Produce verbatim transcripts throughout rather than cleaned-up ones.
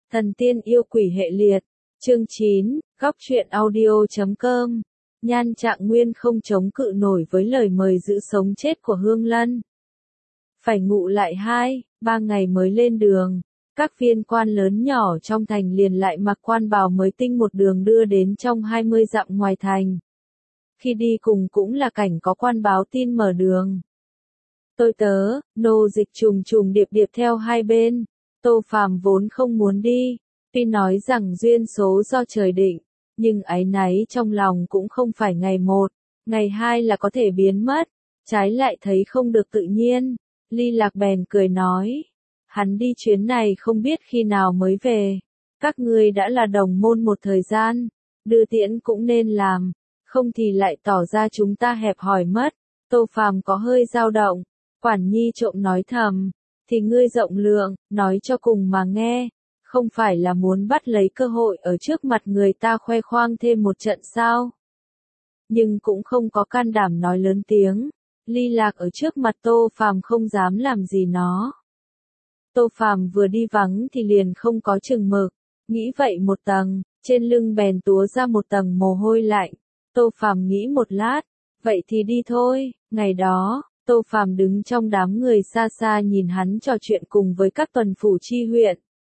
Thần tiên yêu quỷ hệ liệt, chương chín, góc truyện audio chấm com. Nhan Trạng Nguyên không chống cự nổi với lời mời giữ sống chết của Hương Lân. Phải ngụ lại hai, ba ngày mới lên đường, các viên quan lớn nhỏ trong thành liền lại mặc quan bào mới tinh một đường đưa đến trong hai mươi dặm ngoài thành. Khi đi cùng cũng là cảnh có quan báo tin mở đường. Tôi tớ, nô dịch trùng trùng điệp điệp theo hai bên. Tô Phàm vốn không muốn đi, tuy nói rằng duyên số do trời định, nhưng áy náy trong lòng cũng không phải ngày một, ngày hai là có thể biến mất, trái lại thấy không được tự nhiên. Ly Lạc bèn cười nói, hắn đi chuyến này không biết khi nào mới về, các ngươi đã là đồng môn một thời gian, đưa tiễn cũng nên làm, không thì lại tỏ ra chúng ta hẹp hòi mất. Tô Phàm có hơi dao động, Quản Nhi trộm nói thầm, thì ngươi rộng lượng, nói cho cùng mà nghe, không phải là muốn bắt lấy cơ hội ở trước mặt người ta khoe khoang thêm một trận sao? Nhưng cũng không có can đảm nói lớn tiếng. Ly Lạc ở trước mặt Tô Phàm không dám làm gì nó. Tô Phàm vừa đi vắng thì liền không có chừng mực, nghĩ vậy một tầng, trên lưng bèn túa ra một tầng mồ hôi lạnh. Tô Phàm nghĩ một lát, vậy thì đi thôi. Ngày đó, Tô Phàm đứng trong đám người xa xa nhìn hắn trò chuyện cùng với các tuần phủ chi huyện.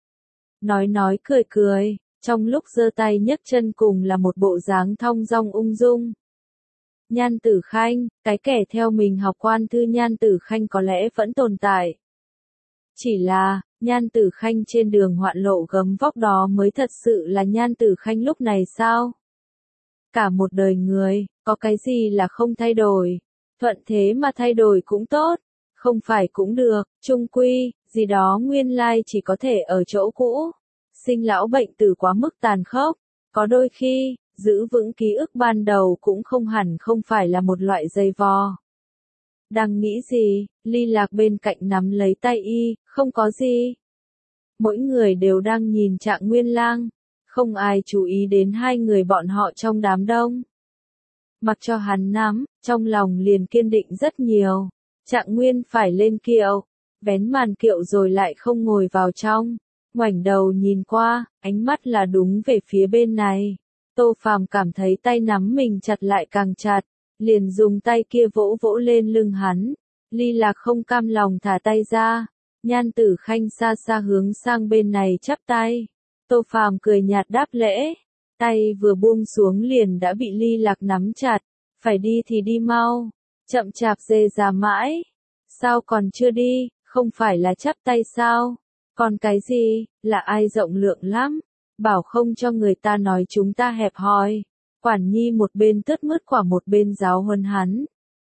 Nói nói cười cười, trong lúc giơ tay nhấc chân cùng là một bộ dáng thong dong ung dung. Nhan Tử Khanh, cái kẻ theo mình học quan thư Nhan Tử Khanh có lẽ vẫn tồn tại. Chỉ là, Nhan Tử Khanh trên đường hoạn lộ gấm vóc đó mới thật sự là Nhan Tử Khanh lúc này sao? Cả một đời người, có cái gì là không thay đổi? Thuận thế mà thay đổi cũng tốt, không phải cũng được, chung quy, gì đó nguyên lai chỉ có thể ở chỗ cũ. Sinh lão bệnh tử quá mức tàn khốc, có đôi khi, giữ vững ký ức ban đầu cũng không hẳn không phải là một loại dây vò. Đang nghĩ gì, Ly Lạc bên cạnh nắm lấy tay y, không có gì. Mỗi người đều đang nhìn Trạng Nguyên Lang, không ai chú ý đến hai người bọn họ trong đám đông. Mặc cho hắn nắm, trong lòng liền kiên định rất nhiều. Trạng Nguyên phải lên kiệu, vén màn kiệu rồi lại không ngồi vào trong, ngoảnh đầu nhìn qua, ánh mắt là đúng về phía bên này. Tô Phàm cảm thấy tay nắm mình chặt lại càng chặt, liền dùng tay kia vỗ vỗ lên lưng hắn. Ly Lạc không cam lòng thả tay ra, Nhan Tử Khanh xa xa hướng sang bên này chắp tay. Tô Phàm cười nhạt đáp lễ, tay vừa buông xuống liền đã bị Ly Lạc nắm chặt, phải đi thì đi mau, chậm chạp dề già mãi. Sao còn chưa đi, không phải là chắp tay sao? Còn cái gì, là ai rộng lượng lắm, bảo không cho người ta nói chúng ta hẹp hòi. Quản Nhi một bên tướt mứt quả một bên giáo huấn hắn.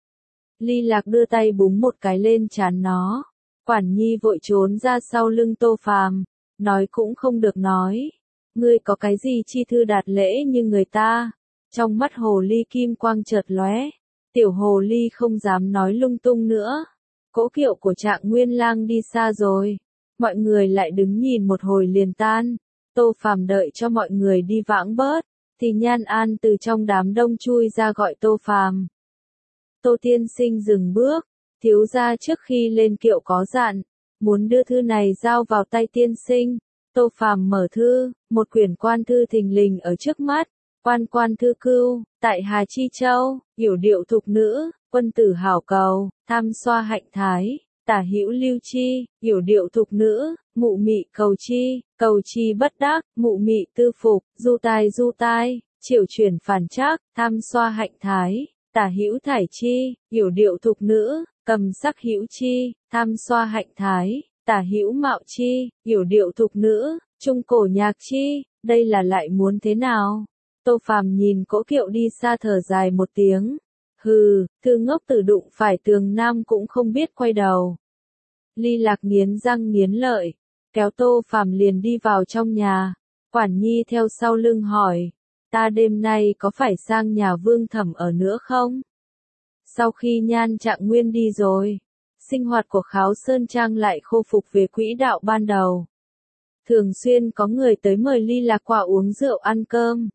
Ly Lạc đưa tay búng một cái lên trán nó. Quản Nhi vội trốn ra sau lưng Tô Phàm, nói cũng không được nói. Ngươi có cái gì chi thư đạt lễ như người ta? Trong mắt hồ ly kim quang chợt lóe, tiểu hồ ly không dám nói lung tung nữa. Cỗ kiệu của Trạng Nguyên Lang đi xa rồi, mọi người lại đứng nhìn một hồi liền tan. Tô Phàm đợi cho mọi người đi vãng bớt, thì Nhan An từ trong đám đông chui ra gọi Tô Phàm. Tô tiên sinh dừng bước, thiếu gia trước khi lên kiệu có dặn, muốn đưa thư này giao vào tay tiên sinh. Tô Phàm mở thư, một quyển quan thư thình lình ở trước mắt. Quan quan thư cưu, tại Hà Chi Châu, yểu điệu thục nữ, quân tử hảo cầu, tham xoa hạnh thái, tả hữu lưu chi, yểu điệu thục nữ, mụ mị cầu chi, cầu chi bất đắc, mụ mị tư phục, du tai du tai, triệu chuyển phản trắc, tham xoa hạnh thái, tả hữu thải chi, yểu điệu thục nữ, cầm sắc hữu chi, tham xoa hạnh thái, tả hữu mạo chi, yểu điệu thục nữ, trung cổ nhạc chi, đây là lại muốn thế nào? Tô Phàm nhìn cỗ kiệu đi xa thở dài một tiếng. Hừ, thư ngốc tử đụng phải tường nam cũng không biết quay đầu. Ly Lạc nghiến răng nghiến lợi, kéo Tô Phàm liền đi vào trong nhà. Quản Nhi theo sau lưng hỏi, ta đêm nay có phải sang nhà Vương Thẩm ở nữa không? Sau khi Nhan Trạng Nguyên đi rồi, sinh hoạt của Kháo Sơn Trang lại khôi phục về quỹ đạo ban đầu. Thường xuyên có người tới mời Ly Lạc qua uống rượu ăn cơm.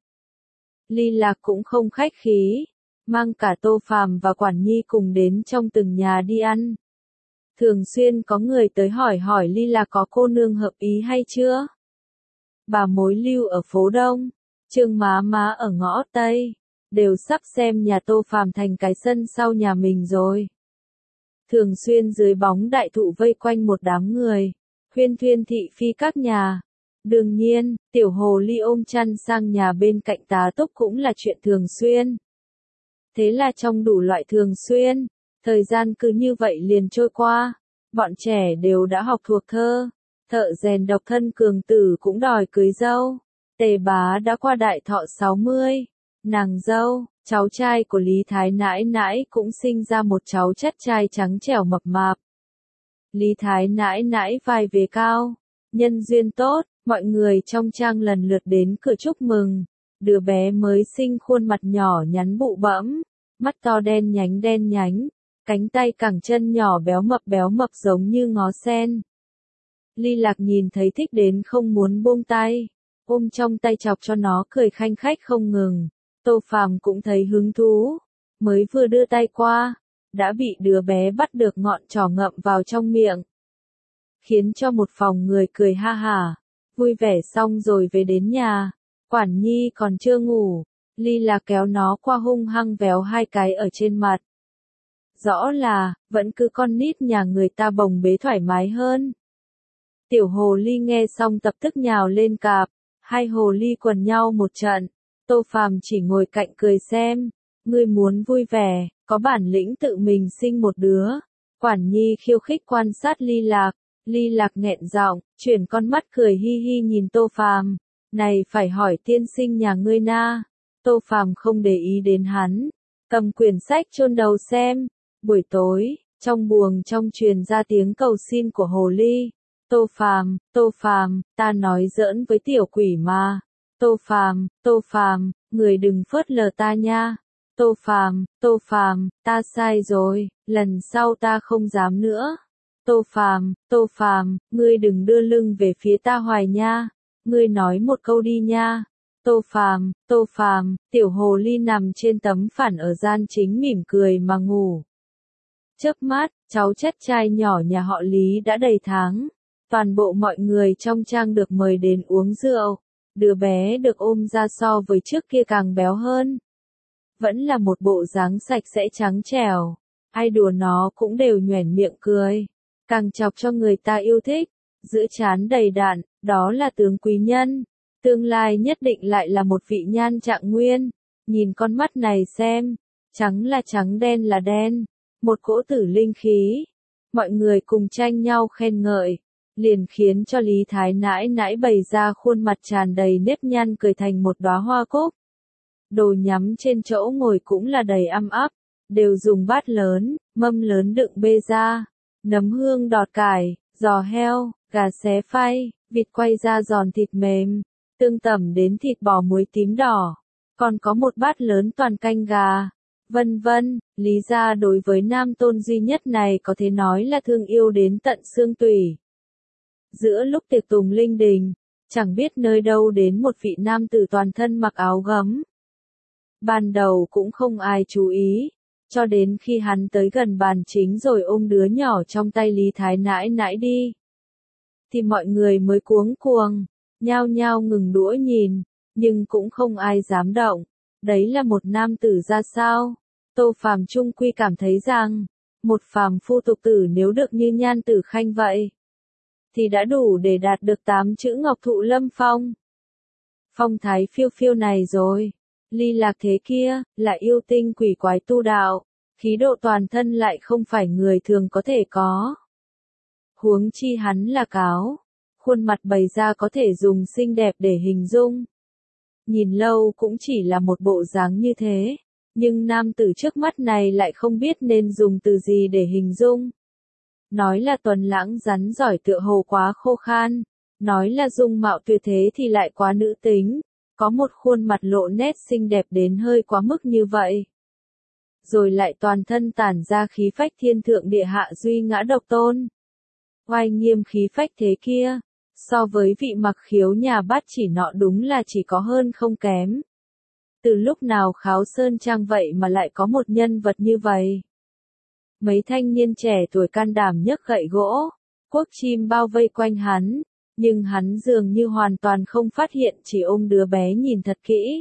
Ly Lạc cũng không khách khí, mang cả Tô Phàm và Quản Nhi cùng đến trong từng nhà đi ăn. Thường xuyên có người tới hỏi hỏi Ly Lạc có cô nương hợp ý hay chưa? bà mối Lưu ở phố Đông, Trương má má ở ngõ Tây, đều sắp xem nhà Tô Phàm thành cái sân sau nhà mình rồi. Thường xuyên dưới bóng đại thụ vây quanh một đám người, huyên thuyên thị phi các nhà. Đương nhiên, tiểu hồ ly ôm chăn sang nhà bên cạnh tá túc cũng là chuyện thường xuyên. Thế là trong đủ loại thường xuyên, thời gian cứ như vậy liền trôi qua, bọn trẻ đều đã học thuộc thơ, thợ rèn độc thân Cường Tử cũng đòi cưới dâu, Tề bá đã qua đại thọ sáu mươi, nàng dâu, cháu trai của Lý Thái nãi nãi cũng sinh ra một cháu chắt trai trắng trẻo mập mạp. Lý Thái nãi nãi vai vế cao, nhân duyên tốt, mọi người trong trang lần lượt đến cửa chúc mừng, đứa bé mới sinh khuôn mặt nhỏ nhắn bụ bẫm, mắt to đen nhánh đen nhánh, cánh tay cẳng chân nhỏ béo mập béo mập giống như ngó sen. Ly Lạc nhìn thấy thích đến không muốn buông tay, ôm trong tay chọc cho nó cười khanh khách không ngừng. Tô Phàm cũng thấy hứng thú, mới vừa đưa tay qua, đã bị đứa bé bắt được ngọn trỏ ngậm vào trong miệng. Khiến cho một phòng người cười ha hả, vui vẻ xong rồi về đến nhà, Quản Nhi còn chưa ngủ, Ly Lạc kéo nó qua hung hăng véo hai cái ở trên mặt. Rõ là, vẫn cứ con nít nhà người ta bồng bế thoải mái hơn. Tiểu hồ ly nghe xong tập tức nhào lên cạp, hai hồ ly quần nhau một trận, Tô Phàm chỉ ngồi cạnh cười xem, ngươi muốn vui vẻ, có bản lĩnh tự mình sinh một đứa. Quản Nhi khiêu khích quan sát Ly Lạc, Ly Lạc nghẹn giọng, chuyển con mắt cười hi hi nhìn Tô Phàm, này phải hỏi tiên sinh nhà ngươi na. Tô Phàm không để ý đến hắn, cầm quyển sách chôn đầu xem. Buổi tối, trong buồng trong truyền ra tiếng cầu xin của hồ ly. Tô Phàm, Tô Phàm, ta nói giỡn với tiểu quỷ mà. Tô Phàm, Tô Phàm, người đừng phớt lờ ta nha. Tô Phàm, Tô Phàm, ta sai rồi, lần sau ta không dám nữa. Tô Phàm, Tô Phàm, ngươi đừng đưa lưng về phía ta hoài nha. Ngươi nói một câu đi nha. Tô Phàm, Tô Phàm, tiểu hồ ly nằm trên tấm phản ở gian chính mỉm cười mà ngủ. Chớp mắt, cháu chắt trai nhỏ nhà họ Lý đã đầy tháng. Toàn bộ mọi người trong trang được mời đến uống rượu. Đứa bé được ôm ra so với trước kia càng béo hơn. Vẫn là một bộ dáng sạch sẽ trắng trẻo. Ai đùa nó cũng đều nhoẻn miệng cười. Càng chọc cho người ta yêu thích. Giữa trán đầy đặn, đó là tướng quý nhân. Tương lai nhất định lại là một vị nhan trạng nguyên. Nhìn con mắt này xem. Trắng là trắng đen là đen. Một cỗ tử linh khí. Mọi người cùng tranh nhau khen ngợi. Liền khiến cho Lý Thái nãi nãi bày ra khuôn mặt tràn đầy nếp nhăn cười thành một đóa hoa cúc. Đồ nhắm trên chỗ ngồi cũng là đầy âm áp, đều dùng bát lớn, mâm lớn đựng bê ra, nấm hương đọt cải, giò heo, gà xé phay, vịt quay ra giòn thịt mềm, tương tẩm đến thịt bò muối tím đỏ, còn có một bát lớn toàn canh gà, vân vân. Lý gia đối với nam tôn duy nhất này có thể nói là thương yêu đến tận xương tủy. Giữa lúc tiệc tùng linh đình, chẳng biết nơi đâu đến một vị nam tử toàn thân mặc áo gấm. Ban đầu cũng không ai chú ý, cho đến khi hắn tới gần bàn chính rồi ôm đứa nhỏ trong tay Lý Thái nãi nãi đi. Thì mọi người mới cuống cuồng, nhao nhao ngừng đũa nhìn, nhưng cũng không ai dám động. Đấy là một nam tử ra sao? Tô Phàm trung quy cảm thấy rằng, một phàm phu tục tử nếu được như Nhan Tử Khanh vậy, thì đã đủ để đạt được tám chữ Ngọc Thụ Lâm Phong. Phong thái phiêu phiêu này rồi. Ly Lạc thế kia, là yêu tinh quỷ quái tu đạo, khí độ toàn thân lại không phải người thường có thể có. Huống chi hắn là cáo, khuôn mặt bày ra có thể dùng xinh đẹp để hình dung. Nhìn lâu cũng chỉ là một bộ dáng như thế, nhưng nam tử trước mắt này lại không biết nên dùng từ gì để hình dung. Nói là tuấn lãng rắn giỏi tựa hồ quá khô khan, nói là dung mạo tuyệt thế thì lại quá nữ tính, có một khuôn mặt lộ nét xinh đẹp đến hơi quá mức như vậy. Rồi lại toàn thân tản ra khí phách thiên thượng địa hạ duy ngã độc tôn. Oai nghiêm khí phách thế kia, so với vị Mặc Khiếu nhà Bát Chỉ nọ đúng là chỉ có hơn không kém. Từ lúc nào Kháo Sơn Trang vậy mà lại có một nhân vật như vậy? Mấy thanh niên trẻ tuổi can đảm nhấc gậy gỗ, cuốc chim bao vây quanh hắn, Nhưng hắn dường như hoàn toàn không phát hiện, chỉ ôm đứa bé nhìn thật kỹ.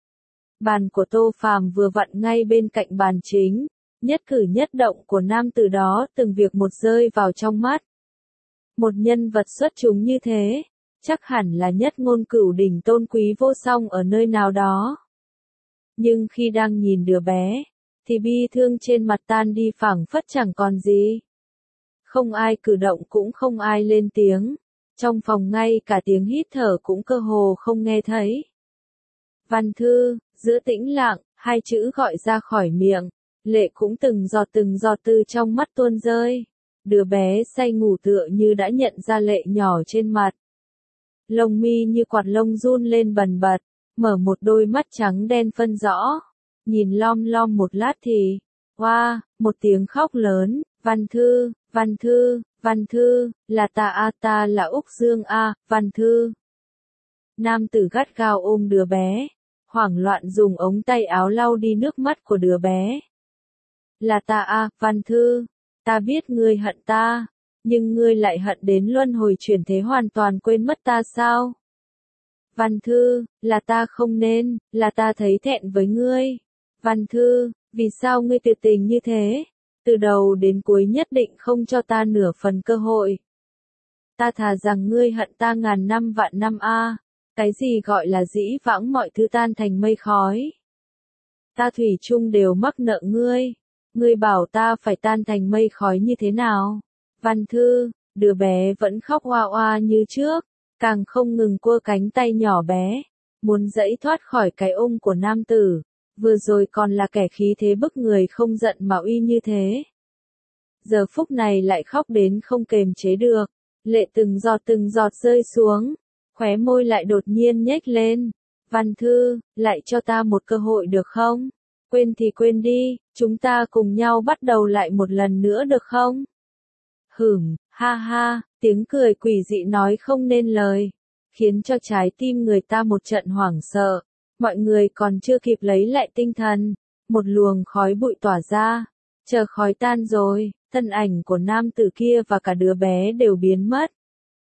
Bàn của Tô Phàm vừa vặn ngay bên cạnh bàn chính, nhất cử nhất động của nam tử đó từng việc một rơi vào trong mắt. Một nhân vật xuất chúng như thế, chắc hẳn là nhất ngôn cửu đỉnh tôn quý vô song ở nơi nào đó. Nhưng khi đang nhìn đứa bé, thì bi thương trên mặt tan đi phảng phất chẳng còn gì. Không ai cử động cũng không ai lên tiếng, trong phòng ngay cả tiếng hít thở cũng cơ hồ không nghe thấy. Văn Thư, giữa tĩnh lặng, hai chữ gọi ra khỏi miệng, lệ cũng từng giọt từng giọt từ trong mắt tuôn rơi. Đứa bé say ngủ tựa như đã nhận ra lệ nhỏ trên mặt. Lông mi như quạt lông run lên bần bật, mở một đôi mắt trắng đen phân rõ. Nhìn lom lom một lát thì, oa, wow, một tiếng khóc lớn, Văn Thư, Văn Thư, Văn Thư, là ta a ta là Úc Dương a, Văn Thư. Nam tử gắt gao ôm đứa bé, hoảng loạn dùng ống tay áo lau đi nước mắt của đứa bé. Là ta a, Văn Thư, ta biết ngươi hận ta, nhưng ngươi lại hận đến luân hồi chuyển thế hoàn toàn quên mất ta sao? Văn Thư, là ta không nên, là ta thấy thẹn với ngươi. Văn Thư, vì sao ngươi tuyệt tình như thế? Từ đầu đến cuối nhất định không cho ta nửa phần cơ hội. Ta thà rằng ngươi hận ta ngàn năm vạn năm a. Cái gì gọi là dĩ vãng mọi thứ tan thành mây khói? Ta thủy chung đều mắc nợ ngươi. Ngươi bảo ta phải tan thành mây khói như thế nào? Văn Thư, đứa bé vẫn khóc oa oa như trước, càng không ngừng quơ cánh tay nhỏ bé, muốn giãy thoát khỏi cái ôm của nam tử. Vừa rồi còn là kẻ khí thế bức người không giận mà uy như thế. Giờ phút này lại khóc đến không kềm chế được, lệ từng giọt từng giọt rơi xuống, khóe môi lại đột nhiên nhếch lên. Văn Thư, lại cho ta một cơ hội được không? Quên thì quên đi, chúng ta cùng nhau bắt đầu lại một lần nữa được không? Hửm, ha ha, tiếng cười quỷ dị nói không nên lời, khiến cho trái tim người ta một trận hoảng sợ. Mọi người còn chưa kịp lấy lại tinh thần, một luồng khói bụi tỏa ra, chờ khói tan rồi, thân ảnh của nam tử kia và cả đứa bé đều biến mất.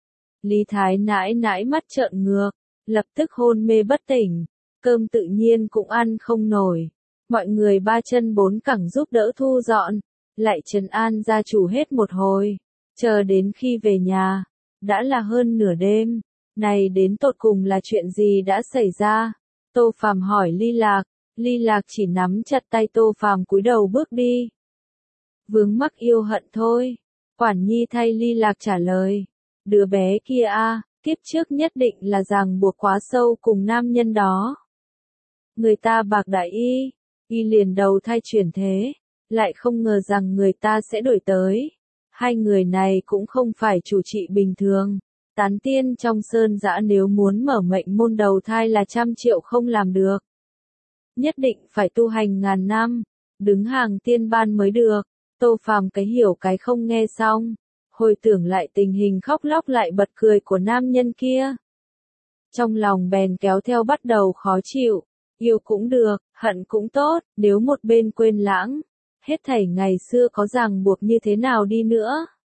Lý Thái nãi nãi mắt trợn ngược, lập tức hôn mê bất tỉnh, cơm tự nhiên cũng ăn không nổi. Mọi người ba chân bốn cẳng giúp đỡ thu dọn, lại trấn an gia chủ hết một hồi, chờ đến khi về nhà, đã là hơn nửa đêm. Này đến tột cùng là chuyện gì đã xảy ra? Tô Phàm hỏi Ly Lạc, Ly Lạc chỉ nắm chặt tay Tô Phàm cúi đầu bước đi. Vướng mắc yêu hận thôi, Quản Nhi thay Ly Lạc trả lời. Đứa bé kia a, kiếp trước nhất định là ràng buộc quá sâu cùng nam nhân đó. Người ta bạc đại y, y liền đầu thai chuyển thế, lại không ngờ rằng người ta sẽ đổi tới. Hai người này cũng không phải chủ trị bình thường. Tán tiên trong sơn dã nếu muốn mở mệnh môn đầu thai là trăm triệu không làm được. Nhất định phải tu hành ngàn năm, đứng hàng tiên ban mới được. Tô Phàm cái hiểu cái không nghe xong, hồi tưởng lại tình hình khóc lóc lại bật cười của nam nhân kia. Trong lòng bèn kéo theo bắt đầu khó chịu, yêu cũng được, hận cũng tốt, nếu một bên quên lãng, hết thảy ngày xưa có ràng buộc như thế nào đi nữa.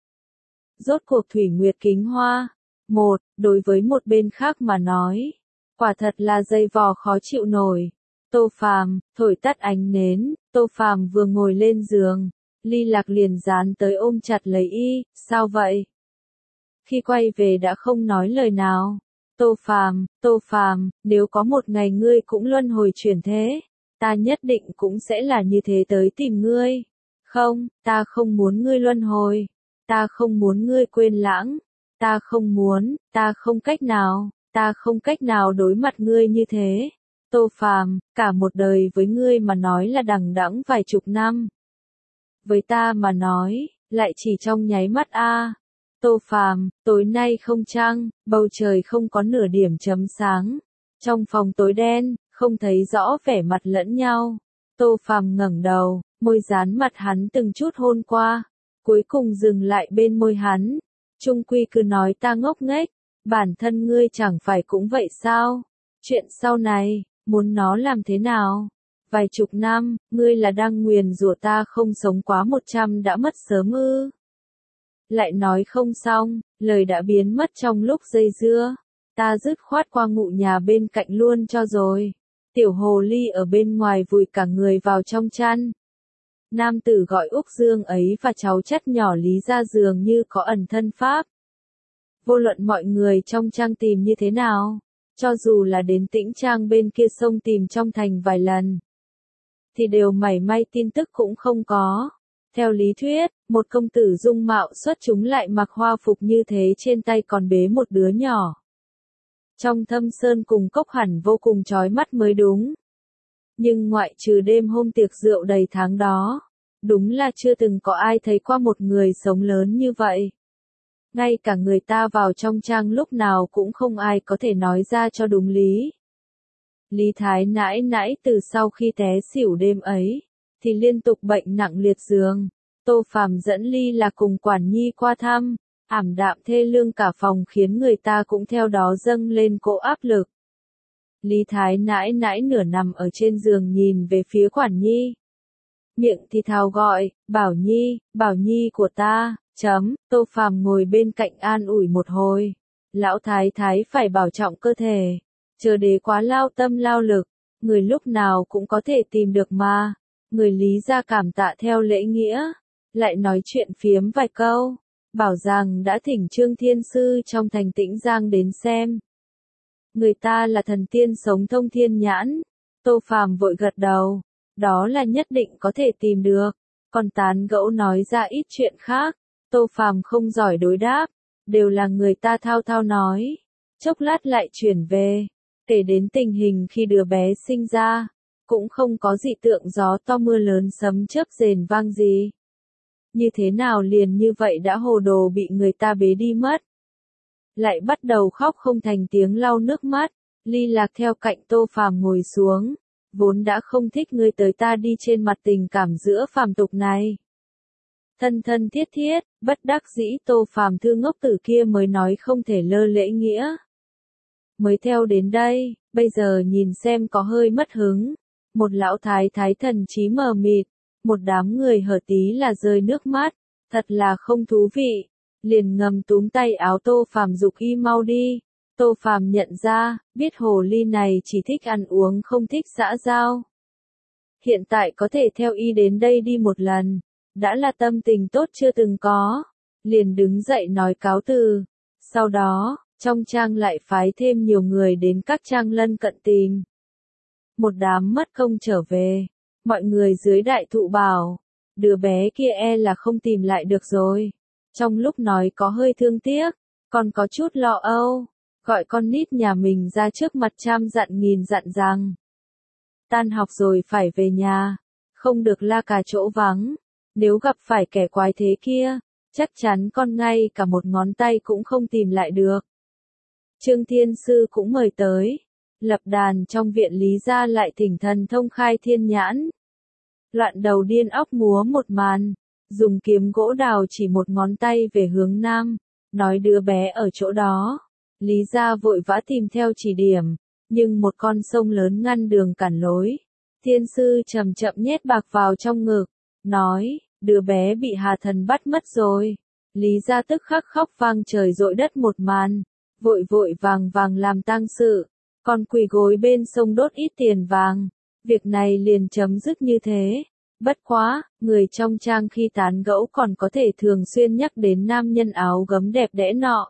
Rốt cuộc Thủy Nguyệt Kính Hoa. Một, đối với một bên khác mà nói, quả thật là dây vò khó chịu nổi. Tô Phàm, thổi tắt ánh nến, Tô Phàm vừa ngồi lên giường, Ly Lạc liền dán tới ôm chặt lấy y, sao vậy? Khi quay về đã không nói lời nào. Tô Phàm, Tô Phàm, nếu có một ngày ngươi cũng luân hồi chuyển thế, ta nhất định cũng sẽ là như thế tới tìm ngươi. Không, ta không muốn ngươi luân hồi, ta không muốn ngươi quên lãng. Ta không muốn, ta không cách nào, ta không cách nào đối mặt ngươi như thế. Tô Phàm, cả một đời với ngươi mà nói là đằng đẵng vài chục năm. Với ta mà nói, lại chỉ trong nháy mắt a. À. Tô Phàm, tối nay không trăng, bầu trời không có nửa điểm chấm sáng. Trong phòng tối đen, không thấy rõ vẻ mặt lẫn nhau. Tô Phàm ngẩng đầu, môi dán mặt hắn từng chút hôn qua, cuối cùng dừng lại bên môi hắn. Trung quy cứ nói ta ngốc nghếch, bản thân ngươi chẳng phải cũng vậy sao? Chuyện sau này, muốn nó làm thế nào? Vài chục năm, ngươi là đang nguyền rủa ta không sống quá một trăm đã mất sớm ư? lại nói không xong, lời đã biến mất trong lúc dây dưa. Ta dứt khoát qua ngụ nhà bên cạnh luôn cho rồi. Tiểu hồ ly ở bên ngoài vùi cả người vào trong chăn. Nam tử gọi Úc Dương ấy và cháu chắt nhỏ Lý ra giường như có ẩn thân pháp. Vô luận mọi người trong trang tìm như thế nào, cho dù là đến Tĩnh Trang bên kia sông tìm trong thành vài lần, thì đều mảy may tin tức cũng không có. Theo lý thuyết, một công tử dung mạo xuất chúng lại mặc hoa phục như thế trên tay còn bế một đứa nhỏ. Trong thâm sơn cùng cốc hẳn vô cùng chói mắt mới đúng. Nhưng ngoại trừ đêm hôm tiệc rượu đầy tháng đó, đúng là chưa từng có ai thấy qua một người sống lớn như vậy. Ngay cả người ta vào trong trang lúc nào cũng không ai có thể nói ra cho đúng lý. Lý Thái nãi nãi từ sau khi té xỉu đêm ấy, thì liên tục bệnh nặng liệt giường. Tô Phàm dẫn Ly là cùng Quản Nhi qua thăm, ảm đạm thê lương cả phòng khiến người ta cũng theo đó dâng lên cỗ áp lực. Lý Thái nãi nãi nửa nằm ở trên giường nhìn về phía Quản Nhi. Miệng thì thào gọi, Bảo Nhi, Bảo Nhi của ta, chấm, Tô Phàm ngồi bên cạnh an ủi một hồi. Lão Thái Thái phải bảo trọng cơ thể, chờ đế quá lao tâm lao lực, người lúc nào cũng có thể tìm được mà. Người Lý ra cảm tạ theo lễ nghĩa, lại nói chuyện phiếm vài câu, bảo rằng đã thỉnh Trương Thiên Sư trong thành Tĩnh Giang đến xem. Người ta là thần tiên sống thông thiên nhãn. Tô Phàm vội gật đầu, đó là nhất định có thể tìm được, còn tán gẫu nói ra ít chuyện khác, Tô Phàm không giỏi đối đáp, đều là người ta thao thao nói, chốc lát lại chuyển về, kể đến tình hình khi đứa bé sinh ra, cũng không có dị tượng gió to mưa lớn sấm chớp rền vang gì. Như thế nào liền như vậy đã hồ đồ bị người ta bế đi mất. Lại bắt đầu khóc không thành tiếng lau nước mắt, Ly Lạc theo cạnh Tô Phàm ngồi xuống, vốn đã không thích ngươi tới ta đi trên mặt tình cảm giữa phàm tục này. Thân thân thiết thiết, bất đắc dĩ Tô Phàm thư ngốc tử kia mới nói không thể lơ lễ nghĩa. Mới theo đến đây, bây giờ nhìn xem có hơi mất hứng. Một lão thái thái thần trí mờ mịt, một đám người hở tí là rơi nước mắt, thật là không thú vị. Liền ngầm túm tay áo Tô Phàm giục y mau đi. Tô Phàm nhận ra, biết hồ ly này chỉ thích ăn uống không thích xã giao. Hiện tại có thể theo y đến đây đi một lần, đã là tâm tình tốt chưa từng có. Liền đứng dậy nói cáo từ. Sau đó, trong trang lại phái thêm nhiều người đến các trang lân cận tìm. Một đám mất công trở về, mọi người dưới đại thụ bảo, đứa bé kia e là không tìm lại được rồi. Trong lúc nói có hơi thương tiếc, còn có chút lo âu, gọi con nít nhà mình ra trước mặt trăm dặn nghìn dặn rằng. Tan học rồi phải về nhà, không được la cà chỗ vắng, nếu gặp phải kẻ quái thế kia, chắc chắn con ngay cả một ngón tay cũng không tìm lại được. Trương Thiên Sư cũng mời tới, lập đàn trong viện Lý gia lại thỉnh thần thông khai thiên nhãn. Loạn đầu điên óc múa một màn, dùng kiếm gỗ đào chỉ một ngón tay về hướng nam, nói đứa bé ở chỗ đó. Lý gia vội vã tìm theo chỉ điểm, nhưng một con sông lớn ngăn đường cản lối. Thiên sư chậm chậm nhét bạc vào trong ngực, nói, đứa bé bị Hà Thần bắt mất rồi. Lý gia tức khắc khóc vang trời dội đất một màn, vội vội vàng vàng làm tang sự, còn quỳ gối bên sông đốt ít tiền vàng. Việc này liền chấm dứt như thế. Bất quá, người trong trang khi tán gẫu còn có thể thường xuyên nhắc đến nam nhân áo gấm đẹp đẽ nọ.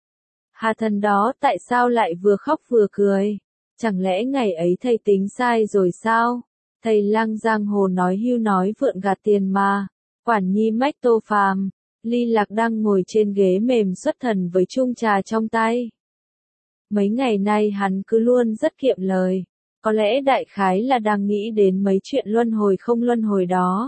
Hà Thần đó tại sao lại vừa khóc vừa cười? Chẳng lẽ ngày ấy thầy tính sai rồi sao? Thầy lang giang hồ nói hưu nói vượn gạt tiền mà. Quản Nhi mách Tô Phàm, Ly Lạc đang ngồi trên ghế mềm xuất thần với chung trà trong tay. Mấy ngày nay hắn cứ luôn rất kiệm lời. Có lẽ đại khái là đang nghĩ đến mấy chuyện luân hồi không luân hồi đó.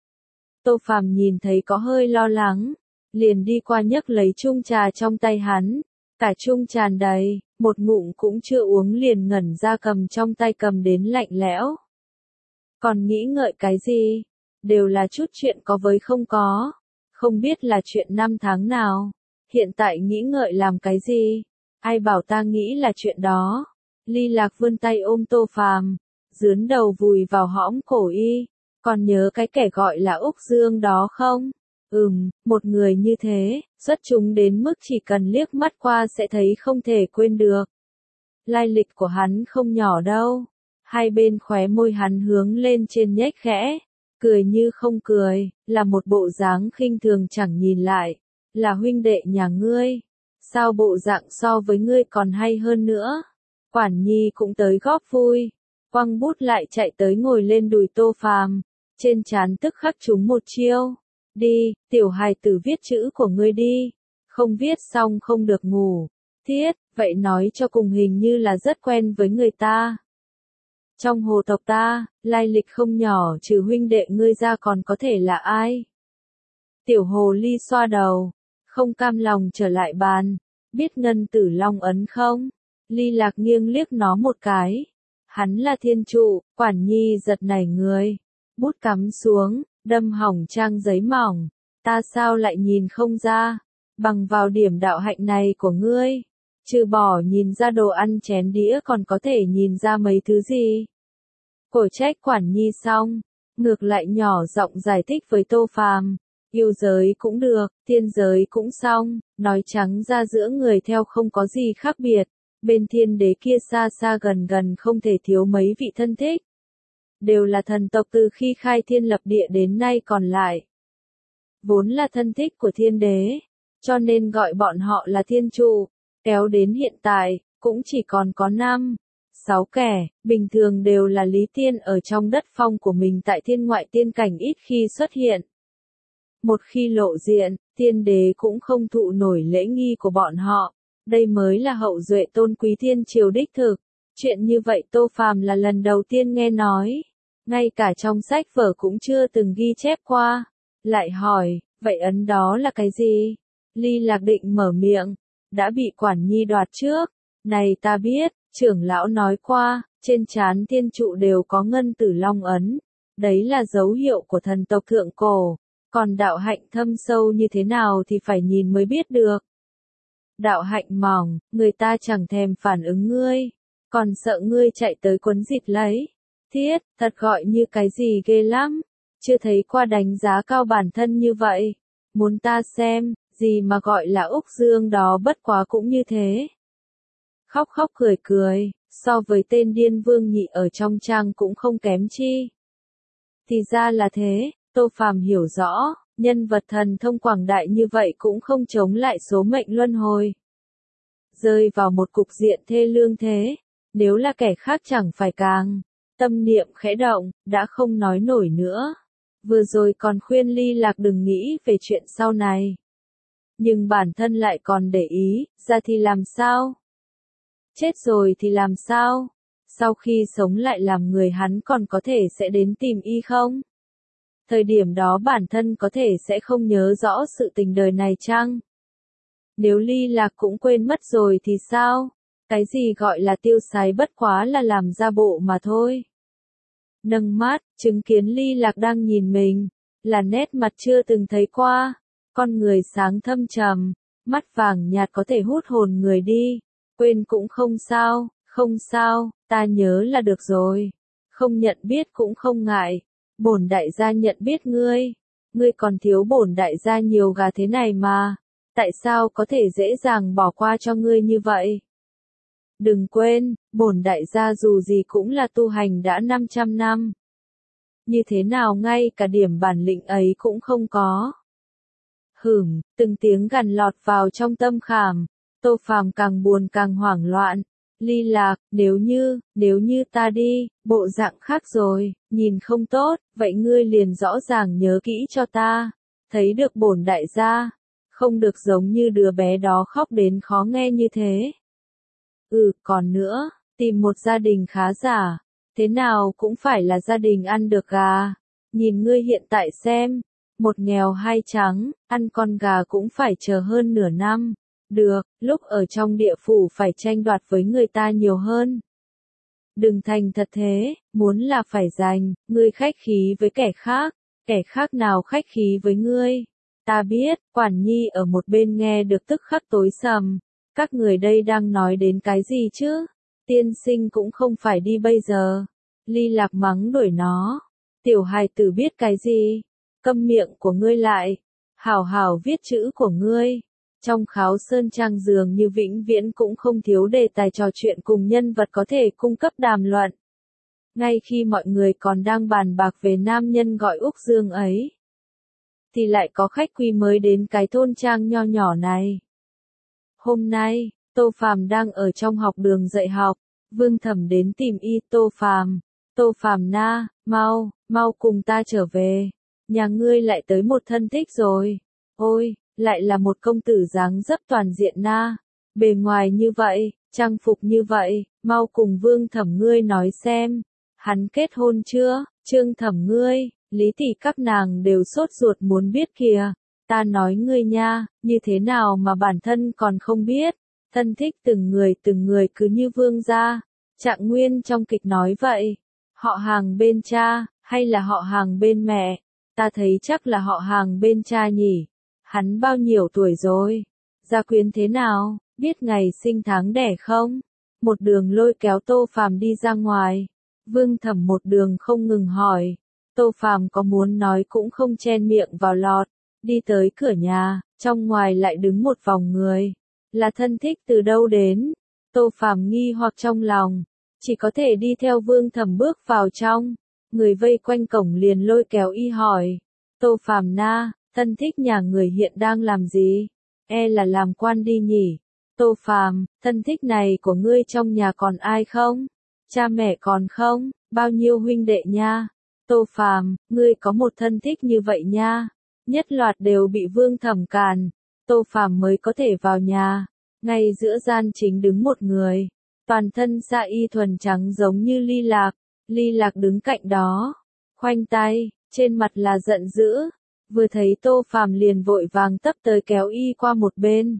Tô Phàm nhìn thấy có hơi lo lắng, liền đi qua nhấc lấy chung trà trong tay hắn, cả chung tràn đầy, một ngụm cũng chưa uống liền ngẩn ra cầm trong tay cầm đến lạnh lẽo. Còn nghĩ ngợi cái gì? Đều là chút chuyện có với không có, không biết là chuyện năm tháng nào, hiện tại nghĩ ngợi làm cái gì? Ai bảo ta nghĩ là chuyện đó? Ly Lạc vươn tay ôm Tô Phàm, dướn đầu vùi vào hõm cổ y, còn nhớ cái kẻ gọi là Úc Dương đó không? Ừm, một người như thế, xuất chúng đến mức chỉ cần liếc mắt qua sẽ thấy không thể quên được. Lai lịch của hắn không nhỏ đâu. Hai bên khóe môi hắn hướng lên trên nhếch khẽ, cười như không cười, là một bộ dáng khinh thường chẳng nhìn lại. Là huynh đệ nhà ngươi. Sao bộ dạng so với ngươi còn hay hơn nữa? Quản Nhi cũng tới góp vui. Quăng bút lại chạy tới ngồi lên đùi Tô Phàm, trên trán tức khắc trúng một chiêu. Đi, tiểu hài tử viết chữ của ngươi đi. Không viết xong không được ngủ. Thiết, vậy nói cho cùng hình như là rất quen với người ta. Trong hồ tộc ta, lai lịch không nhỏ trừ huynh đệ ngươi ra còn có thể là ai? Tiểu hồ ly xoa đầu, không cam lòng trở lại bàn. Biết ngân tử long ấn không? Ly Lạc nghiêng liếc nó một cái. Hắn là thiên trụ, Quản Nhi giật nảy người. Bút cắm xuống, đâm hỏng trang giấy mỏng. Ta sao lại nhìn không ra? Bằng vào điểm đạo hạnh này của ngươi, trừ bỏ nhìn ra đồ ăn chén đĩa còn có thể nhìn ra mấy thứ gì? Cổ trách Quản Nhi xong, ngược lại nhỏ giọng giải thích với Tô Phàm. Yêu giới cũng được, thiên giới cũng xong, nói trắng ra giữa người theo không có gì khác biệt. Bên thiên đế kia xa xa gần gần không thể thiếu mấy vị thân thích. Đều là thần tộc từ khi khai thiên lập địa đến nay còn lại. Vốn là thân thích của thiên đế, cho nên gọi bọn họ là thiên trụ. Kéo đến hiện tại, cũng chỉ còn có năm, sáu kẻ, bình thường đều là lý tiên ở trong đất phong của mình tại thiên ngoại tiên cảnh ít khi xuất hiện. Một khi lộ diện, thiên đế cũng không thụ nổi lễ nghi của bọn họ. Đây mới là hậu duệ tôn quý thiên triều đích thực. Chuyện như vậy Tô Phàm là lần đầu tiên nghe nói. Ngay cả trong sách vở cũng chưa từng ghi chép qua. Lại hỏi, vậy ấn đó là cái gì? Ly Lạc định mở miệng, đã bị Quản Nhi đoạt trước. Này ta biết, trưởng lão nói qua, trên trán thiên trụ đều có ngân tử long ấn. Đấy là dấu hiệu của thần tộc thượng cổ. Còn đạo hạnh thâm sâu như thế nào thì phải nhìn mới biết được. Đạo hạnh mỏng, người ta chẳng thèm phản ứng ngươi. Còn sợ ngươi chạy tới quấn dịt lấy. Thiết, thật gọi như cái gì ghê lắm. Chưa thấy qua đánh giá cao bản thân như vậy. Muốn ta xem, gì mà gọi là Úc Dương đó bất quá cũng như thế. Khóc khóc cười cười, so với tên điên vương nhị ở trong trang cũng không kém chi. Thì ra là thế, Tô Phàm hiểu rõ, nhân vật thần thông quảng đại như vậy cũng không chống lại số mệnh luân hồi. Rơi vào một cục diện thê lương thế, nếu là kẻ khác chẳng phải càng. Tâm niệm khẽ động, đã không nói nổi nữa. Vừa rồi còn khuyên Ly Lạc đừng nghĩ về chuyện sau này. Nhưng bản thân lại còn để ý, ra thì làm sao? Chết rồi thì làm sao? Sau khi sống lại làm người hắn còn có thể sẽ đến tìm y không? Thời điểm đó bản thân có thể sẽ không nhớ rõ sự tình đời này chăng? Nếu Ly Lạc cũng quên mất rồi thì sao? Cái gì gọi là tiêu sái bất quá là làm ra bộ mà thôi. Nâng mắt, chứng kiến Ly Lạc đang nhìn mình, là nét mặt chưa từng thấy qua. Con người sáng thâm trầm, mắt vàng nhạt có thể hút hồn người đi. Quên cũng không sao, không sao, ta nhớ là được rồi. Không nhận biết cũng không ngại. Bổn đại gia nhận biết ngươi. Ngươi còn thiếu bổn đại gia nhiều gà thế này mà. Tại sao có thể dễ dàng bỏ qua cho ngươi như vậy? Đừng quên, bổn đại gia dù gì cũng là tu hành đã năm trăm năm. Như thế nào ngay cả điểm bản lĩnh ấy cũng không có. Hửm, từng tiếng gằn lọt vào trong tâm khảm. Tô Phàm càng buồn càng hoảng loạn. Ly Lạc, nếu như, nếu như ta đi, bộ dạng khác rồi, nhìn không tốt, vậy ngươi liền rõ ràng nhớ kỹ cho ta. Thấy được bổn đại gia, không được giống như đứa bé đó khóc đến khó nghe như thế. Ừ, còn nữa, tìm một gia đình khá giả, thế nào cũng phải là gia đình ăn được gà. Nhìn ngươi hiện tại xem, một nghèo hai trắng, ăn con gà cũng phải chờ hơn nửa năm. Được, lúc ở trong địa phủ phải tranh đoạt với người ta nhiều hơn. Đừng thành thật thế, muốn là phải giành, ngươi khách khí với kẻ khác, kẻ khác nào khách khí với ngươi. Ta biết, Quản Nhi ở một bên nghe được tức khắc tối sầm. Các người đây đang nói đến cái gì chứ? Tiên sinh cũng không phải đi bây giờ. Ly Lạc mắng đuổi nó. Tiểu hài tử biết cái gì? Câm miệng của ngươi lại. Hảo hảo viết chữ của ngươi. Trong Kháo Sơn Trang dường như vĩnh viễn cũng không thiếu đề tài trò chuyện cùng nhân vật có thể cung cấp đàm luận. Ngay khi mọi người còn đang bàn bạc về nam nhân gọi Úc Dương ấy, thì lại có khách quý mới đến cái thôn trang nho nhỏ này. Hôm nay, Tô Phàm đang ở trong học đường dạy học, Vương Thẩm đến tìm y. Tô Phàm, Tô Phàm na, mau, mau cùng ta trở về, nhà ngươi lại tới một thân thích rồi. Ôi, lại là một công tử dáng dấp toàn diện na, bề ngoài như vậy, trang phục như vậy, mau cùng Vương Thẩm ngươi nói xem, hắn kết hôn chưa? Trương Thẩm ngươi, Lý tỷ các nàng đều sốt ruột muốn biết kìa. Ta nói ngươi nha, như thế nào mà bản thân còn không biết, thân thích từng người từng người cứ như Vương gia. Trạng Nguyên trong kịch nói vậy, họ hàng bên cha, hay là họ hàng bên mẹ? Ta thấy chắc là họ hàng bên cha nhỉ. Hắn bao nhiêu tuổi rồi? Gia Quyến thế nào, biết ngày sinh tháng đẻ không? Một đường lôi kéo Tô Phàm đi ra ngoài. Vương Thẩm một đường không ngừng hỏi. Tô Phàm có muốn nói cũng không chen miệng vào lọt. Đi tới cửa nhà, trong ngoài lại đứng một vòng người. Là thân thích từ đâu đến? Tô Phàm nghi hoặc trong lòng, chỉ có thể đi theo Vương Thẩm bước vào trong. Người vây quanh cổng liền lôi kéo y hỏi. Tô Phàm na, thân thích nhà người hiện đang làm gì? E là làm quan đi nhỉ? Tô Phàm, thân thích này của ngươi trong nhà còn ai không? Cha mẹ còn không? Bao nhiêu huynh đệ nha? Tô Phàm, ngươi có một thân thích như vậy nha. Nhất loạt đều bị Vương Thẩm càn. Tô Phàm mới có thể vào nhà. Ngay giữa gian chính đứng một người. Toàn thân dạ y thuần trắng giống như Ly Lạc. Ly Lạc đứng cạnh đó. Khoanh tay, trên mặt là giận dữ. Vừa thấy Tô Phàm liền vội vàng tấp tới kéo y qua một bên.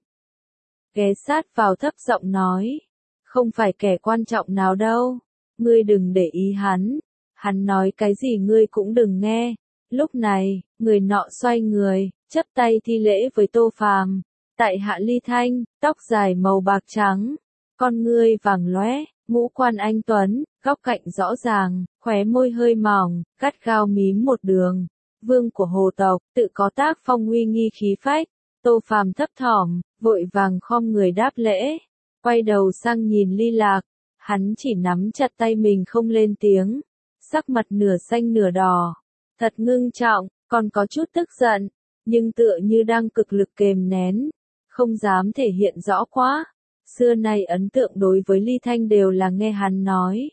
Ghé sát vào thấp giọng nói. Không phải kẻ quan trọng nào đâu. Ngươi đừng để ý hắn. Hắn nói cái gì ngươi cũng đừng nghe. Lúc này, người nọ xoay người, chắp tay thi lễ với Tô Phàm. Tại hạ Ly Thanh, tóc dài màu bạc trắng, con ngươi vàng lóe, ngũ quan anh tuấn, góc cạnh rõ ràng, khóe môi hơi mỏng, cắt gao mím một đường. Vương của hồ tộc, tự có tác phong uy nghi khí phách. Tô Phàm thấp thỏm, vội vàng khom người đáp lễ, quay đầu sang nhìn Ly Lạc, hắn chỉ nắm chặt tay mình không lên tiếng, sắc mặt nửa xanh nửa đỏ, thật ngưng trọng, còn có chút tức giận, nhưng tựa như đang cực lực kềm nén, không dám thể hiện rõ quá. Xưa nay ấn tượng đối với Ly Thanh đều là nghe hắn nói,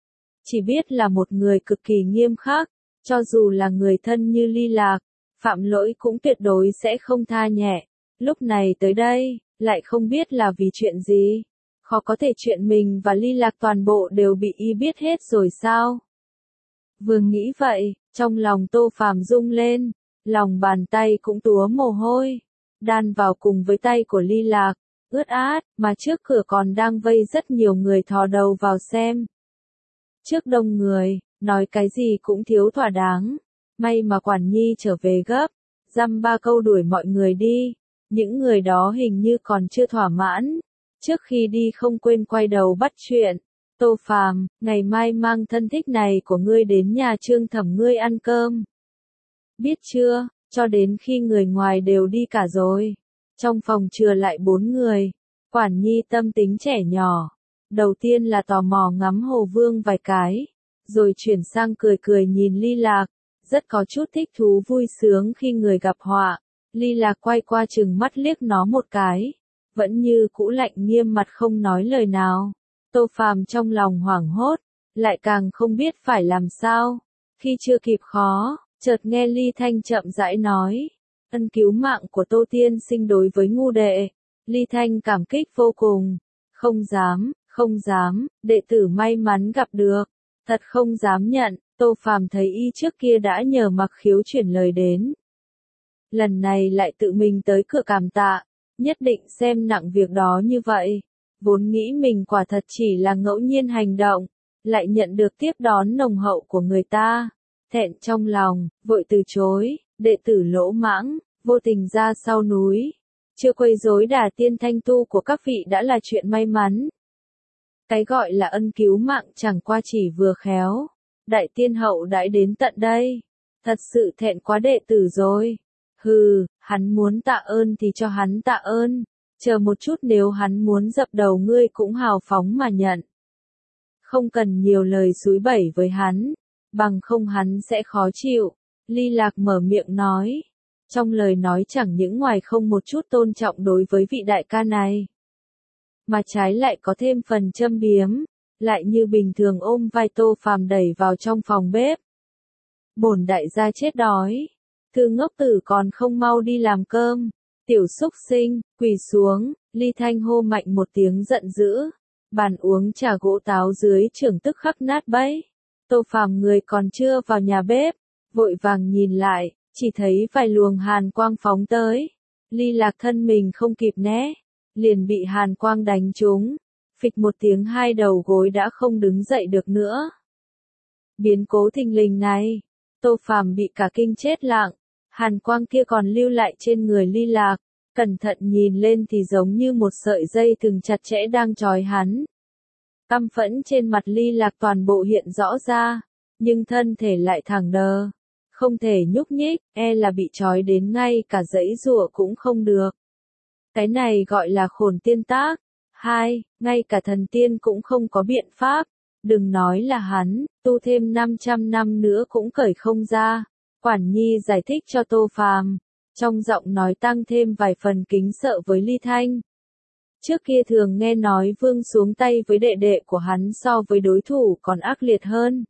chỉ biết là một người cực kỳ nghiêm khắc, cho dù là người thân như Ly Lạc, phạm lỗi cũng tuyệt đối sẽ không tha nhẹ. Lúc này tới đây, lại không biết là vì chuyện gì. Khó có thể chuyện mình và Ly Lạc toàn bộ đều bị y biết hết rồi sao? Vừa nghĩ vậy, trong lòng Tô Phàm rung lên, lòng bàn tay cũng túa mồ hôi, đan vào cùng với tay của Ly Lạc, ướt át, mà trước cửa còn đang vây rất nhiều người thò đầu vào xem. Trước đông người, nói cái gì cũng thiếu thỏa đáng, may mà quản nhi trở về gấp, dăm ba câu đuổi mọi người đi, những người đó hình như còn chưa thỏa mãn, trước khi đi không quên quay đầu bắt chuyện. Tô Phàm, ngày mai mang thân thích này của ngươi đến nhà Trương Thẩm ngươi ăn cơm. Biết chưa, cho đến khi người ngoài đều đi cả rồi. Trong phòng chừa lại bốn người. Quản nhi tâm tính trẻ nhỏ. Đầu tiên là tò mò ngắm Hồ Vương vài cái. Rồi chuyển sang cười cười nhìn Ly Lạc. Rất có chút thích thú vui sướng khi người gặp họa. Ly Lạc quay qua chừng mắt liếc nó một cái. Vẫn như cũ lạnh nghiêm mặt không nói lời nào. Tô Phàm trong lòng hoảng hốt, lại càng không biết phải làm sao. Khi chưa kịp khó, chợt nghe Ly Thanh chậm rãi nói, ân cứu mạng của Tô tiên sinh đối với ngu đệ. Ly Thanh cảm kích vô cùng, không dám, không dám, đệ tử may mắn gặp được, thật không dám nhận. Tô Phàm thấy y trước kia đã nhờ Mặc Khiếu chuyển lời đến, lần này lại tự mình tới cửa cảm tạ, nhất định xem nặng việc đó như vậy. Vốn nghĩ mình quả thật chỉ là ngẫu nhiên hành động, lại nhận được tiếp đón nồng hậu của người ta. Thẹn trong lòng, vội từ chối, đệ tử lỗ mãng, vô tình ra sau núi. Chưa quấy rối đà tiên thanh tu của các vị đã là chuyện may mắn. Cái gọi là ân cứu mạng chẳng qua chỉ vừa khéo. Đại tiên hậu đãi đến tận đây. Thật sự thẹn quá đệ tử rồi. Hừ, hắn muốn tạ ơn thì cho hắn tạ ơn, chờ một chút nếu hắn muốn dập đầu ngươi cũng hào phóng mà nhận. Không cần nhiều lời xúi bẩy với hắn, bằng không hắn sẽ khó chịu. Ly Lạc mở miệng nói, trong lời nói chẳng những ngoài không một chút tôn trọng đối với vị đại ca này, mà trái lại có thêm phần châm biếm, lại như bình thường ôm vai Tô Phàm đẩy vào trong phòng bếp. Bổn đại gia chết đói, thư ngốc tử còn không mau đi làm cơm, tiểu xúc sinh, quỳ xuống, Ly Thanh hô mạnh một tiếng giận dữ, bàn uống trà gỗ táo dưới trưởng tức khắc nát bấy. Tô Phàm người còn chưa vào nhà bếp, vội vàng nhìn lại, chỉ thấy vài luồng hàn quang phóng tới. Ly Lạc thân mình không kịp né, liền bị hàn quang đánh trúng, phịch một tiếng hai đầu gối đã không đứng dậy được nữa. Biến cố thình lình này, Tô Phàm bị cả kinh chết lặng, hàn quang kia còn lưu lại trên người Ly Lạc, cẩn thận nhìn lên thì giống như một sợi dây thừng chặt chẽ đang trói hắn. Căm phẫn trên mặt Ly Lạc toàn bộ hiện rõ ra, nhưng thân thể lại thẳng đờ, không thể nhúc nhích, e là bị trói đến ngay cả giãy giụa cũng không được. Cái này gọi là khổn tiên tác. Hai, ngay cả thần tiên cũng không có biện pháp, đừng nói là hắn, tu thêm năm trăm năm nữa cũng cởi không ra. Quản Nhi giải thích cho Tô Phàm, trong giọng nói tăng thêm vài phần kính sợ với Ly Thanh. Trước kia thường nghe nói Vương xuống tay với đệ đệ của hắn so với đối thủ còn ác liệt hơn.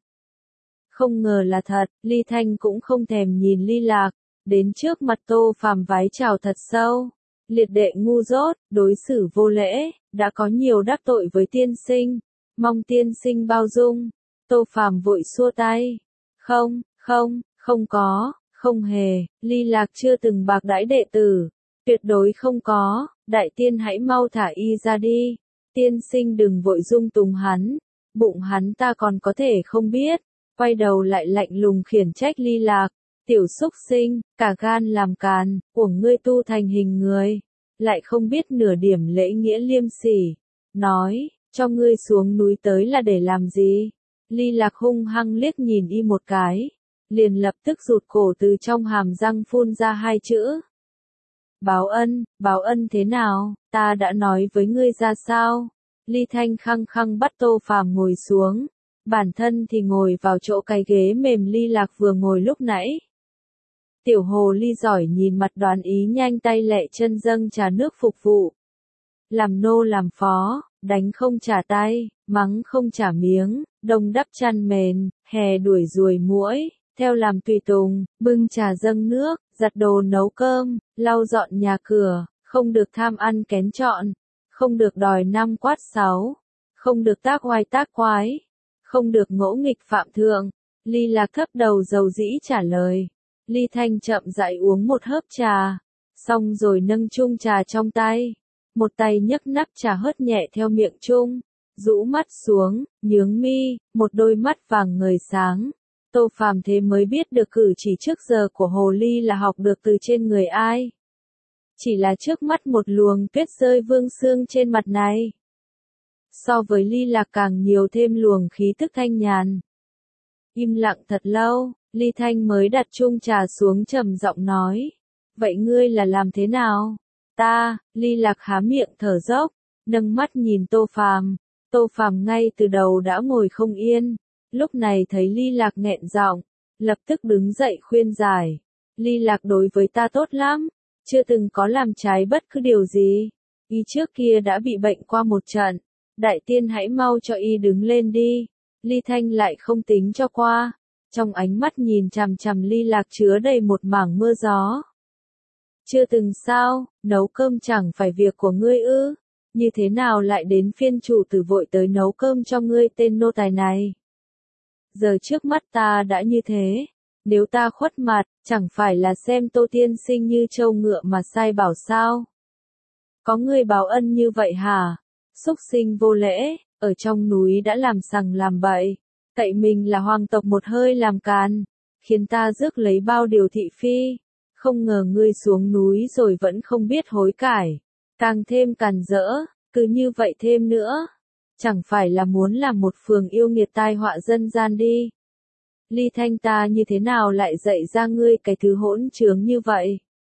Không ngờ là thật, Ly Thanh cũng không thèm nhìn Ly Lạc, đến trước mặt Tô Phàm vái chào thật sâu. Liệt đệ ngu dốt, đối xử vô lễ, đã có nhiều đắc tội với tiên sinh, mong tiên sinh bao dung. Tô Phàm vội xua tay. Không, không, không có, không hề, Ly Lạc chưa từng bạc đãi đệ tử, tuyệt đối không có, đại tiên hãy mau thả y ra đi, tiên sinh đừng vội dung túng hắn, bụng hắn ta còn có thể không biết. Quay đầu lại lạnh lùng khiển trách Ly Lạc, tiểu xúc sinh, cả gan làm càn, của ngươi tu thành hình người, lại không biết nửa điểm lễ nghĩa liêm sỉ, nói, cho ngươi xuống núi tới là để làm gì? Ly Lạc hung hăng liếc nhìn y một cái, liền lập tức rụt cổ từ trong hàm răng phun ra hai chữ. Báo ân, báo ân thế nào, ta đã nói với ngươi ra sao? Ly Thanh khăng khăng bắt Tô Phàm ngồi xuống, bản thân thì ngồi vào chỗ cái ghế mềm Ly Lạc vừa ngồi lúc nãy. Tiểu hồ ly giỏi nhìn mặt đoán ý nhanh tay lẹ chân dâng trà nước phục vụ. Làm nô làm phó, đánh không trả tay, mắng không trả miếng, đông đắp chăn mền, hè đuổi ruồi muỗi, theo làm tùy tùng, bưng trà dâng nước, giặt đồ nấu cơm, lau dọn nhà cửa, không được tham ăn kén chọn, không được đòi năm quát sáu, không được tác oai tác quái, không được ngỗ nghịch phạm thượng. Ly Lạc thấp đầu dầu dĩ trả lời. Ly Thanh chậm rãi uống một hớp trà, xong rồi nâng chung trà trong tay, một tay nhấc nắp trà hớt nhẹ theo miệng chung, rũ mắt xuống, nhướng mi, một đôi mắt vàng ngời sáng. Tô Phàm thế mới biết được cử chỉ trước giờ của hồ ly là học được từ trên người ai. Chỉ là trước mắt một luồng tuyết rơi vương sương trên mặt này. So với Ly Lạc càng nhiều thêm luồng khí tức thanh nhàn. Im lặng thật lâu, Ly Thanh mới đặt chung trà xuống trầm giọng nói. Vậy ngươi là làm thế nào? Ta, Ly Lạc há miệng thở dốc, nâng mắt nhìn Tô Phàm. Tô Phàm ngay từ đầu đã ngồi không yên, lúc này thấy Ly Lạc nghẹn giọng, lập tức đứng dậy khuyên giải. Ly Lạc đối với ta tốt lắm, chưa từng có làm trái bất cứ điều gì. Y trước kia đã bị bệnh qua một trận, đại tiên hãy mau cho y đứng lên đi. Ly Thanh lại không tính cho qua, trong ánh mắt nhìn chằm chằm Ly Lạc chứa đầy một mảng mưa gió. Chưa từng sao, nấu cơm chẳng phải việc của ngươi ư, như thế nào lại đến phiên chủ tử vội tới nấu cơm cho ngươi tên nô tài này? Giờ trước mắt ta đã như thế, nếu ta khuất mặt, chẳng phải là xem Tô tiên sinh như trâu ngựa mà sai bảo sao? Có người báo ân như vậy hả? Xúc sinh vô lễ, ở trong núi đã làm sằng làm bậy, cậy mình là hoàng tộc một hơi làm càn, khiến ta rước lấy bao điều thị phi, không ngờ ngươi xuống núi rồi vẫn không biết hối cải, càng thêm càn rỡ, cứ như vậy thêm nữa, chẳng phải là muốn làm một phường yêu nghiệt tai họa dân gian đi. Ly Thanh ta như thế nào lại dạy ra ngươi cái thứ hỗn trướng như vậy?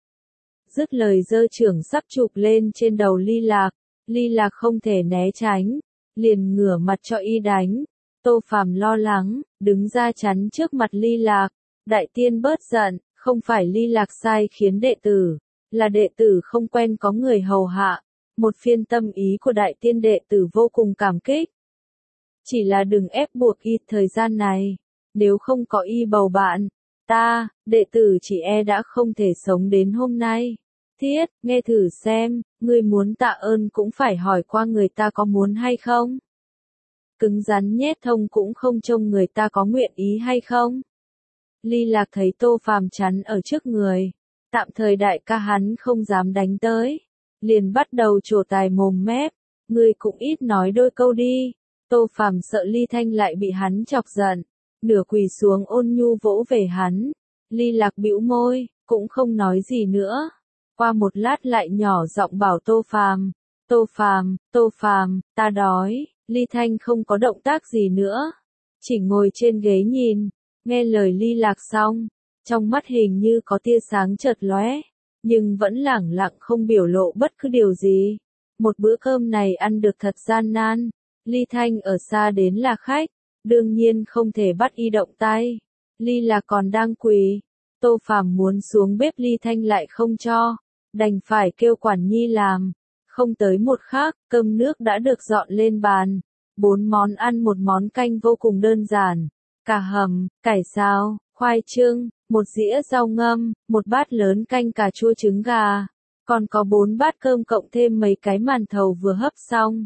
Dứt lời giơ chưởng sắp chụp lên trên đầu Ly Lạc, Ly Lạc không thể né tránh, liền ngửa mặt cho y đánh. Tô Phàm lo lắng, đứng ra chắn trước mặt Ly Lạc, đại tiên bớt giận, không phải Ly Lạc sai khiến đệ tử, là đệ tử không quen có người hầu hạ, một phiên tâm ý của đại tiên đệ tử vô cùng cảm kích. Chỉ là đừng ép buộc y thời gian này, nếu không có y bầu bạn, ta, đệ tử chỉ e đã không thể sống đến hôm nay. Thiết, nghe thử xem, ngươi muốn tạ ơn cũng phải hỏi qua người ta có muốn hay không. Cứng rắn nhét thông cũng không trông người ta có nguyện ý hay không. Ly Lạc thấy Tô Phàm chắn ở trước người, tạm thời đại ca hắn không dám đánh tới, liền bắt đầu trổ tài mồm mép, ngươi cũng ít nói đôi câu đi. Tô Phàm sợ Ly Thanh lại bị hắn chọc giận, nửa quỳ xuống ôn nhu vỗ về hắn. Ly Lạc bĩu môi, cũng không nói gì nữa. Qua một lát lại nhỏ giọng bảo Tô Phàm, Tô Phàm, Tô Phàm, ta đói. Ly Thanh không có động tác gì nữa, chỉ ngồi trên ghế nhìn, nghe lời Ly Lạc xong, trong mắt hình như có tia sáng chợt lóe, nhưng vẫn lẳng lặng không biểu lộ bất cứ điều gì. Một bữa cơm này ăn được thật gian nan, Ly Thanh ở xa đến là khách, đương nhiên không thể bắt y động tay. Ly Lạc còn đang quỳ, Tô Phàm muốn xuống bếp Ly Thanh lại không cho, đành phải kêu quản nhi làm. Không tới một khắc, cơm nước đã được dọn lên bàn. Bốn món ăn một món canh vô cùng đơn giản. Cà hầm, cải xào, khoai trưng, một dĩa rau ngâm, một bát lớn canh cà chua trứng gà. Còn có bốn bát cơm cộng thêm mấy cái màn thầu vừa hấp xong.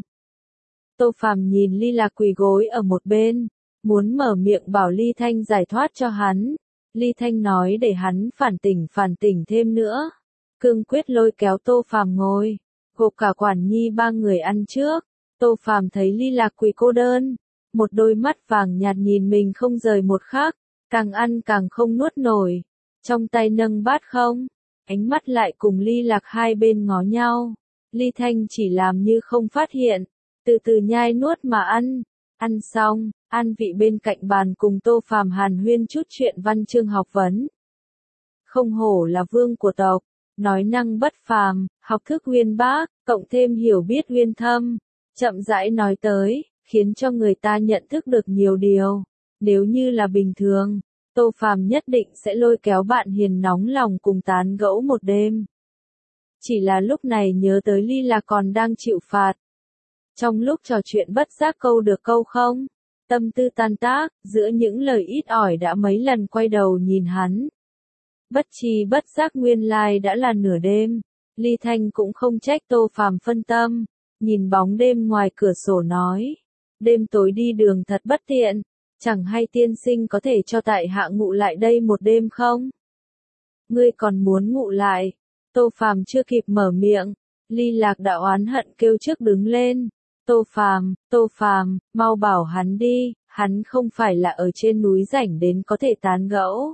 Tô Phàm nhìn Ly Lạc quỳ gối ở một bên, muốn mở miệng bảo Ly Thanh giải thoát cho hắn. Ly Thanh nói để hắn phản tỉnh phản tỉnh thêm nữa. Cương quyết lôi kéo Tô Phàm ngồi. Gộp cả quản nhi ba người ăn trước. Tô Phàm thấy Ly Lạc quỳ cô đơn, một đôi mắt vàng nhạt nhìn mình không rời một khắc, càng ăn càng không nuốt nổi, trong tay nâng bát không, ánh mắt lại cùng Ly Lạc hai bên ngó nhau. Ly Thanh chỉ làm như không phát hiện, từ từ nhai nuốt mà ăn. Ăn xong, An Vị bên cạnh bàn cùng Tô Phàm hàn huyên chút chuyện văn chương học vấn. Không hổ là vương của tộc, nói năng bất phàm, học thức uyên bác, cộng thêm hiểu biết uyên thâm, chậm rãi nói tới, khiến cho người ta nhận thức được nhiều điều. Nếu như là bình thường, Tô Phàm nhất định sẽ lôi kéo bạn hiền nóng lòng cùng tán gẫu một đêm. Chỉ là lúc này nhớ tới Ly Lạc còn đang chịu phạt. Trong lúc trò chuyện bất giác câu được câu không, tâm tư tan tác, giữa những lời ít ỏi đã mấy lần quay đầu nhìn hắn. Bất tri bất giác nguyên lai đã là nửa đêm, Ly Thanh cũng không trách Tô Phàm phân tâm, nhìn bóng đêm ngoài cửa sổ nói, đêm tối đi đường thật bất tiện, chẳng hay tiên sinh có thể cho tại hạ ngụ lại đây một đêm không? Ngươi còn muốn ngụ lại? Tô Phàm chưa kịp mở miệng, Ly Lạc đã oán hận kêu trước đứng lên. Tô Phàm, Tô Phàm, mau bảo hắn đi, hắn không phải là ở trên núi rảnh đến có thể tán gẫu.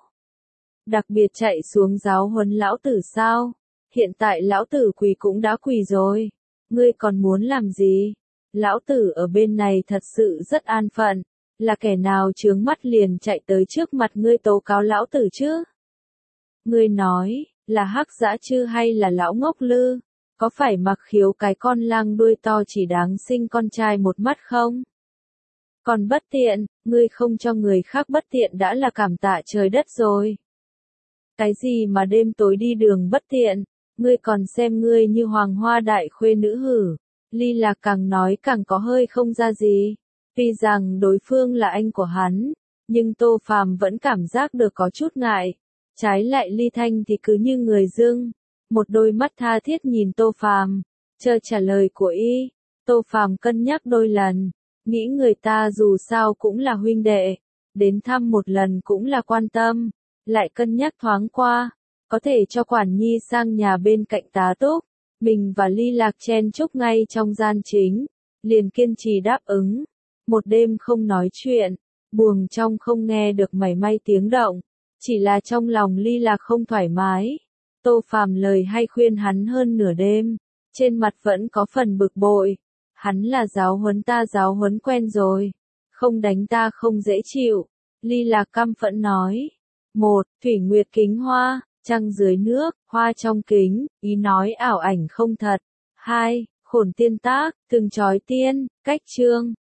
Đặc biệt chạy xuống giáo huấn lão tử sao? Hiện tại lão tử quỳ cũng đã quỳ rồi. Ngươi còn muốn làm gì? Lão tử ở bên này thật sự rất an phận. Là kẻ nào chướng mắt liền chạy tới trước mặt ngươi tố cáo lão tử chứ? Ngươi nói, là Hắc Dã Trư hay là lão ngốc lư? Có phải Mặc Khiếu cái con lang đuôi to chỉ đáng sinh con trai một mắt không? Còn bất tiện, ngươi không cho người khác bất tiện đã là cảm tạ trời đất rồi. Cái gì mà đêm tối đi đường bất tiện, ngươi còn xem ngươi như hoàng hoa đại khuê nữ hử. Ly Lạc càng nói càng có hơi không ra gì. Vì rằng đối phương là anh của hắn, nhưng Tô Phàm vẫn cảm giác được có chút ngại. Trái lại Ly Thanh thì cứ như người dưng, một đôi mắt tha thiết nhìn Tô Phàm, chờ trả lời của y. Tô Phàm cân nhắc đôi lần, nghĩ người ta dù sao cũng là huynh đệ, đến thăm một lần cũng là quan tâm, lại cân nhắc thoáng qua, có thể cho quản nhi sang nhà bên cạnh tá túc, mình và Ly Lạc chen chúc ngay trong gian chính, liền kiên trì đáp ứng. Một đêm không nói chuyện, buồng trong không nghe được mảy may tiếng động, chỉ là trong lòng Ly Lạc không thoải mái. Tô Phàm lời hay khuyên hắn hơn nửa đêm, trên mặt vẫn có phần bực bội. Hắn là giáo huấn ta giáo huấn quen rồi, không đánh ta không dễ chịu. Ly Lạc căm phẫn nói. Một, Thủy Nguyệt Kính Hoa, Trăng dưới nước, hoa trong kính, ý nói ảo ảnh không thật. hai. Khổn tiên tác, từng chói tiên, cách chương.